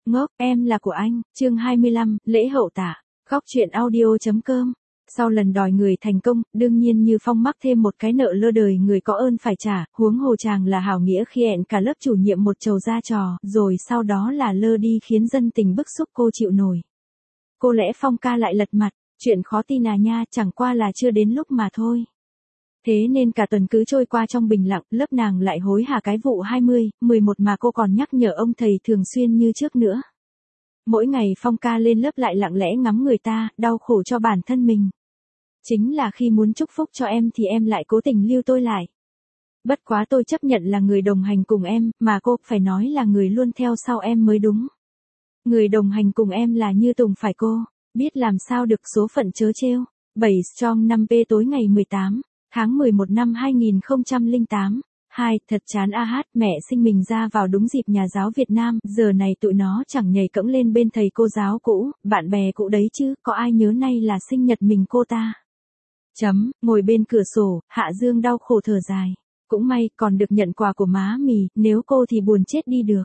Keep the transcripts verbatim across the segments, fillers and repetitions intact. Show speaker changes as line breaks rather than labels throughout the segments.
Ngốc, em là của anh, chương hai mươi lăm, lễ hậu tạ, khóc chuyện audio chấm com. Sau lần đòi người thành công, đương nhiên Như Phong mắc thêm một cái nợ lơ đời người có ơn phải trả, huống hồ chàng là hảo nghĩa khi hẹn cả lớp chủ nhiệm một chầu ra trò, rồi sau đó là lơ đi khiến dân tình bức xúc cô chịu nổi. Cô lẽ Phong ca lại lật mặt, chuyện khó tin à nha, chẳng qua là chưa đến lúc mà thôi. Thế nên cả tuần cứ trôi qua trong bình lặng, lớp nàng lại hối hả cái vụ hai mươi, mười một mà cô còn nhắc nhở ông thầy thường xuyên như trước nữa. Mỗi ngày Phong ca lên lớp lại lặng lẽ ngắm người ta, đau khổ cho bản thân mình. Chính là khi muốn chúc phúc cho em thì em lại cố tình lưu tôi lại. Bất quá tôi chấp nhận là người đồng hành cùng em, mà cô phải nói là người luôn theo sau em mới đúng. Người đồng hành cùng em là Như Tùng phải cô, biết làm sao được số phận trớ trêu. bảy Strong năm P tối ngày mười tám tháng mười một năm hai nghìn không trăm lẻ tám. hai Thật chán a hát, mẹ sinh mình ra vào đúng dịp nhà giáo Việt Nam, giờ này tụi nó chẳng nhảy cẫng lên bên thầy cô giáo cũ, bạn bè cũ đấy chứ, có ai nhớ nay là sinh nhật mình cô ta. Chấm, ngồi bên cửa sổ, Hạ Dương đau khổ thở dài. Cũng may, còn được nhận quà của má mì, nếu cô thì buồn chết đi được.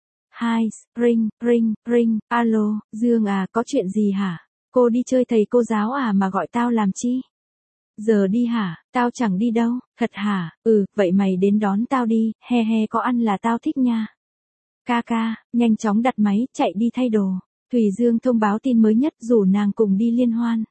hai Ring, ring, ring, alo, Dương à, có chuyện gì hả? Cô đi chơi thầy cô giáo à mà gọi tao làm chi? Giờ đi hả? Tao chẳng đi đâu, thật hả? Ừ, vậy mày đến đón tao đi, he he có ăn là tao thích nha. Ca ca, nhanh chóng đặt máy, chạy đi thay đồ. Thùy Dương thông báo tin mới nhất rủ nàng cùng đi liên hoan.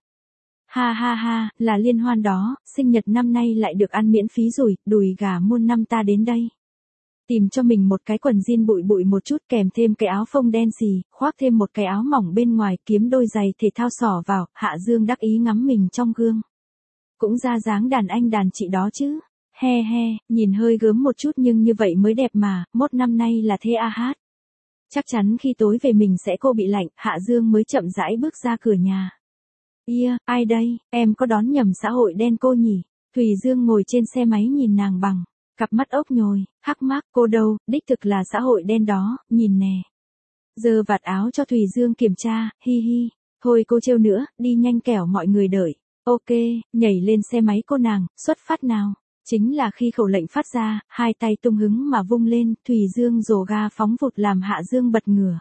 Ha ha ha, là liên hoan đó, sinh nhật năm nay lại được ăn miễn phí rồi, đùi gà muôn năm ta đến đây. Tìm cho mình một cái quần jean bụi bụi một chút kèm thêm cái áo phông đen xì, khoác thêm một cái áo mỏng bên ngoài kiếm đôi giày thể thao xỏ vào, Hạ Dương đắc ý ngắm mình trong gương. Cũng ra dáng đàn anh đàn chị đó chứ. He he, nhìn hơi gớm một chút nhưng như vậy mới đẹp mà, mốt năm nay là thế a hát. Chắc chắn khi tối về mình sẽ cô bị lạnh, Hạ Dương mới chậm rãi bước ra cửa nhà. Ia, ai đây, em có đón nhầm xã hội đen cô nhỉ? Thùy Dương ngồi trên xe máy nhìn nàng bằng cặp mắt ốc nhồi, hắc mắc, cô đâu, đích thực là xã hội đen đó, nhìn nè. Giờ vạt áo cho Thùy Dương kiểm tra, hi hi, thôi cô trêu nữa, đi nhanh kẻo mọi người đợi. Ok, nhảy lên xe máy cô nàng, xuất phát nào. Chính là khi khẩu lệnh phát ra, hai tay tung hứng mà vung lên, Thùy Dương rồ ga phóng vụt làm Hạ Dương bật ngửa.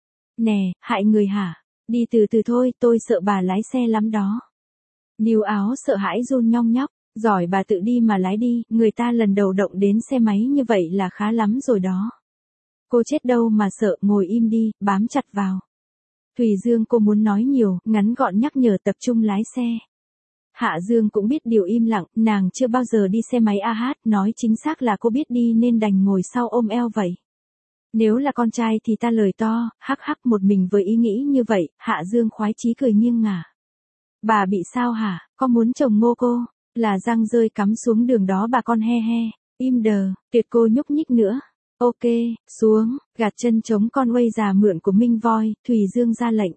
Nè, hại người hả? Đi từ từ thôi, tôi sợ bà lái xe lắm đó. Níu áo sợ hãi run nhong nhóc, giỏi bà tự đi mà lái đi, người ta lần đầu động đến xe máy như vậy là khá lắm rồi đó. Cô chết đâu mà sợ, ngồi im đi, bám chặt vào. Thùy Dương cô muốn nói nhiều, ngắn gọn nhắc nhở tập trung lái xe. Hạ Dương cũng biết điều im lặng, nàng chưa bao giờ đi xe máy a hát, nói chính xác là cô biết đi nên đành ngồi sau ôm eo vậy. Nếu là con trai thì ta lời to, hắc hắc một mình với ý nghĩ như vậy, Hạ Dương khoái chí cười nghiêng ngả. Bà bị sao hả, có muốn chồng ngô cô, là răng rơi cắm xuống đường đó bà con he he, im đờ, tuyệt cô nhúc nhích nữa. Ok, xuống, gạt chân chống con quay già mượn của Minh Voi, Thùy Dương ra lệnh.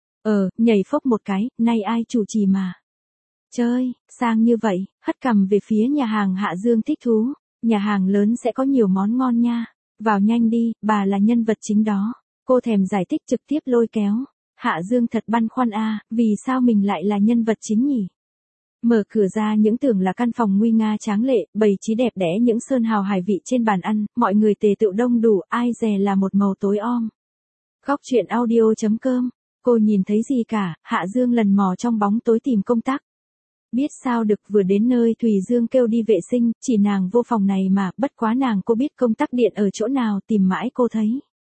Ờ, nhảy phốc một cái, nay ai chủ trì mà. Chơi, sang như vậy, hất cằm về phía nhà hàng Hạ Dương thích thú, nhà hàng lớn sẽ có nhiều món ngon nha, vào nhanh đi, bà là nhân vật chính đó, cô thèm giải thích trực tiếp lôi kéo, Hạ Dương thật băn khoăn a, vì sao mình lại là nhân vật chính nhỉ? Mở cửa ra những tưởng là căn phòng nguy nga tráng lệ, bày trí đẹp đẽ những sơn hào hải vị trên bàn ăn, mọi người tề tựu đông đủ, ai dè là một màu tối om. Góc chuyện audio chấm com, cô nhìn thấy gì cả, Hạ Dương lần mò trong bóng tối tìm công tắc. Biết sao được, vừa đến nơi Thùy Dương kêu đi vệ sinh, chỉ nàng vô phòng này mà, bất quá nàng cô biết công tắc điện ở chỗ nào, tìm mãi cô thấy.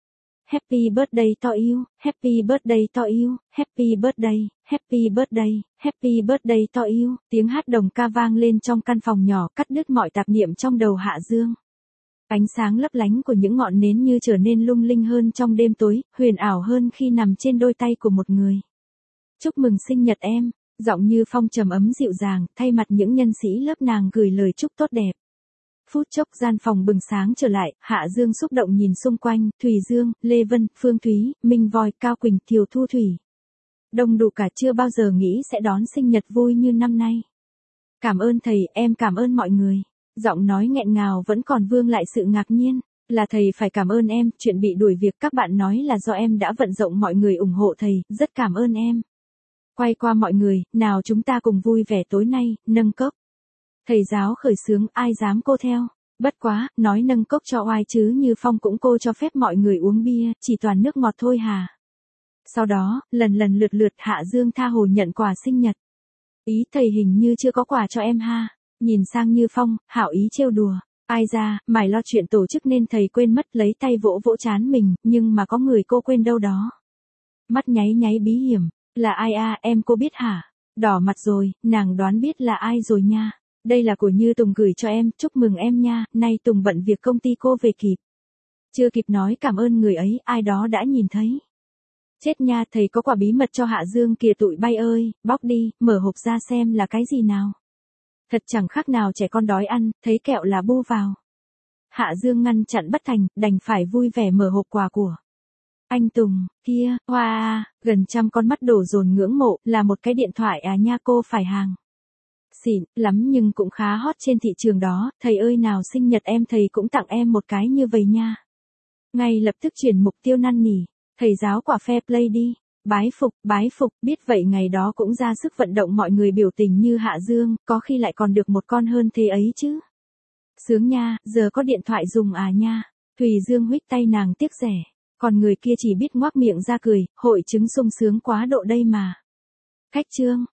Happy birthday to you, happy birthday to you, happy birthday, happy birthday, happy birthday to you, tiếng hát đồng ca vang lên trong căn phòng nhỏ, cắt đứt mọi tạp niệm trong đầu Hạ Dương. Ánh sáng lấp lánh của những ngọn nến như trở nên lung linh hơn trong đêm tối, huyền ảo hơn khi nằm trên đôi tay của một người. Chúc mừng sinh nhật em. Giọng Như Phong trầm ấm dịu dàng, thay mặt những nhân sĩ lớp nàng gửi lời chúc tốt đẹp. Phút chốc gian phòng bừng sáng trở lại, Hạ Dương xúc động nhìn xung quanh, Thùy Dương, Lê Vân, Phương Thúy, Minh Voi, Cao Quỳnh, Thiều Thu Thủy. Đông đủ cả, chưa bao giờ nghĩ sẽ đón sinh nhật vui như năm nay. Cảm ơn thầy, em cảm ơn mọi người. Giọng nói nghẹn ngào vẫn còn vương lại sự ngạc nhiên. Là thầy phải cảm ơn em, chuyện bị đuổi việc các bạn nói là do em đã vận động mọi người ủng hộ thầy, rất cảm ơn em. Quay qua mọi người, nào chúng ta cùng vui vẻ tối nay, nâng cốc. Thầy giáo khởi xướng, ai dám cô theo. Bất quá, nói nâng cốc cho oai chứ Như Phong cũng cô cho phép mọi người uống bia, chỉ toàn nước ngọt thôi hà. Sau đó, lần lần lượt lượt Hạ Dương tha hồ nhận quà sinh nhật. Ý thầy hình như chưa có quà cho em ha. Nhìn sang Như Phong, hảo ý trêu đùa. Ai ra, mải lo chuyện tổ chức nên thầy quên mất, lấy tay vỗ vỗ trán mình, nhưng mà có người cô quên đâu đó. Mắt nháy nháy bí hiểm, là ai a, em cô biết hả? Đỏ mặt rồi, nàng đoán biết là ai rồi nha. Đây là của Như Tùng gửi cho em, chúc mừng em nha, nay Tùng bận việc công ty cô về kịp. Chưa kịp nói cảm ơn người ấy, ai đó đã nhìn thấy. Chết nha, thầy có quà bí mật cho Hạ Dương kìa tụi bay ơi, bóc đi, mở hộp ra xem là cái gì nào. Thật chẳng khác nào trẻ con đói ăn, thấy kẹo là bu vào. Hạ Dương ngăn chặn bất thành, đành phải vui vẻ mở hộp quà của anh Tùng. Kia, hoa, wow, gần trăm con mắt đổ dồn ngưỡng mộ, là một cái điện thoại à nha, cô phải hàng xịn lắm nhưng cũng khá hot trên thị trường đó. Thầy ơi, nào sinh nhật em thầy cũng tặng em một cái như vậy nha. Ngay lập tức chuyển mục tiêu năn nỉ, thầy giáo quả fair play đi. Bái phục, bái phục, biết vậy ngày đó cũng ra sức vận động mọi người biểu tình như Hạ Dương, có khi lại còn được một con hơn thế ấy chứ. Sướng nha, giờ có điện thoại dùng à nha. Thùy Dương huých tay nàng tiếc rẻ, còn người kia chỉ biết ngoác miệng ra cười, hội chứng sung sướng quá độ đây mà. Khách trương,